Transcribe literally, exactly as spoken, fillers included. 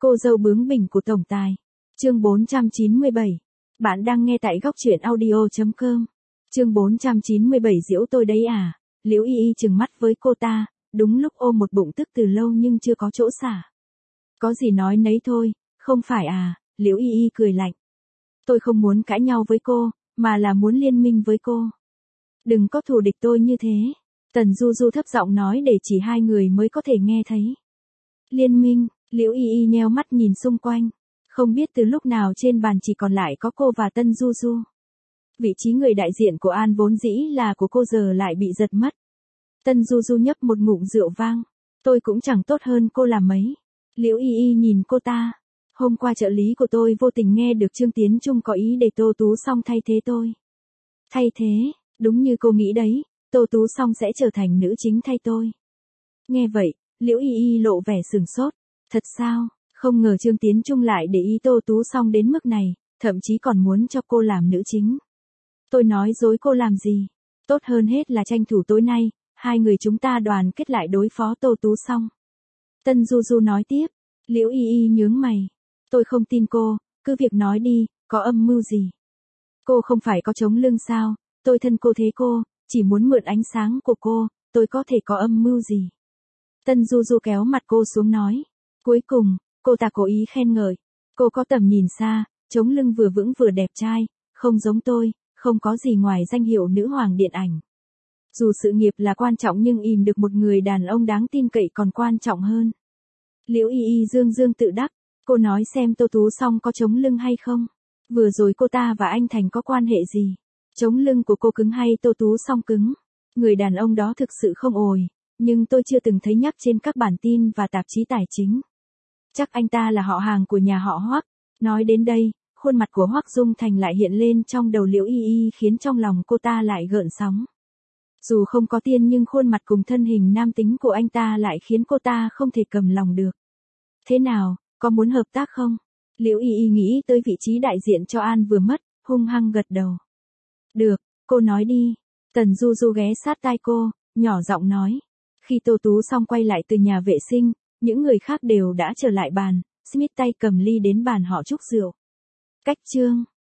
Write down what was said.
Cô dâu bướng bỉnh của tổng tài. Chương bốn trăm chín mươi bảy. Bạn đang nghe tại góc truyện audio chấm com. Chương bốn trăm chín mươi bảy giễu tôi đấy à? Liễu Y Y trừng mắt với cô ta, đúng lúc ôm một bụng tức từ lâu nhưng chưa có chỗ xả. Có gì nói nấy thôi, không phải à? Liễu Y Y cười lạnh. Tôi không muốn cãi nhau với cô, mà là muốn liên minh với cô. Đừng có thù địch tôi như thế. Tần Du Du thấp giọng nói để chỉ hai người mới có thể nghe thấy. Liên minh, Liễu Y Y nheo mắt nhìn xung quanh. Không biết từ lúc nào trên bàn chỉ còn lại có cô và Tân Du Du. Vị trí người đại diện của An vốn dĩ là của cô giờ lại bị giật mất. Tân Du Du nhấp một ngụm rượu vang. Tôi cũng chẳng tốt hơn cô là mấy. Liễu Y Y nhìn cô ta. Hôm qua trợ lý của tôi vô tình nghe được Trương Tiến Trung có ý để Tô Tú Song thay thế tôi. Thay thế, đúng như cô nghĩ đấy, Tô Tú Song sẽ trở thành nữ chính thay tôi. Nghe vậy, Liễu Y Y lộ vẻ sửng sốt. Thật sao, không ngờ Trương Tiến Trung lại để ý Tô Tú Song đến mức này, thậm chí còn muốn cho cô làm nữ chính. Tôi nói dối cô làm gì? Tốt hơn hết là tranh thủ tối nay, hai người chúng ta đoàn kết lại đối phó Tô Tú Song. Tân Du Du nói tiếp. Liễu Y Y nhướng mày. Tôi không tin cô, cứ việc nói đi, có âm mưu gì? Cô không phải có chống lưng sao? Tôi thân cô thế cô, chỉ muốn mượn ánh sáng của cô, tôi có thể có âm mưu gì? Tân Du Du kéo mặt cô xuống nói. Cuối cùng, cô ta cố ý khen ngợi. Cô có tầm nhìn xa, chống lưng vừa vững vừa đẹp trai, không giống tôi, không có gì ngoài danh hiệu nữ hoàng điện ảnh. Dù sự nghiệp là quan trọng nhưng ìm được một người đàn ông đáng tin cậy còn quan trọng hơn. Liễu Y Y dương dương tự đắc. Cô nói xem Tô Tú Song có chống lưng hay không? Vừa rồi cô ta và anh Thành có quan hệ gì? Chống lưng của cô cứng hay Tô Tú Song cứng? Người đàn ông đó thực sự không ồi, nhưng tôi chưa từng thấy nhắc trên các bản tin và tạp chí tài chính. Chắc anh ta là họ hàng của nhà họ Hoắc. Nói đến đây, khuôn mặt của Hoắc Dung Thành lại hiện lên trong đầu Liễu Y Y khiến trong lòng cô ta lại gợn sóng. Dù không có tiền nhưng khuôn mặt cùng thân hình nam tính của anh ta lại khiến cô ta không thể cầm lòng được. Thế nào, có muốn hợp tác không? Liễu Y Y nghĩ tới vị trí đại diện cho An vừa mất, hung hăng gật đầu. Được, cô nói đi. Tần Du Du ghé sát tai cô, nhỏ giọng nói. Khi Tô Tú Song quay lại từ nhà vệ sinh, những người khác đều đã trở lại bàn, Smith tay cầm ly đến bàn họ chúc rượu. Cách chương.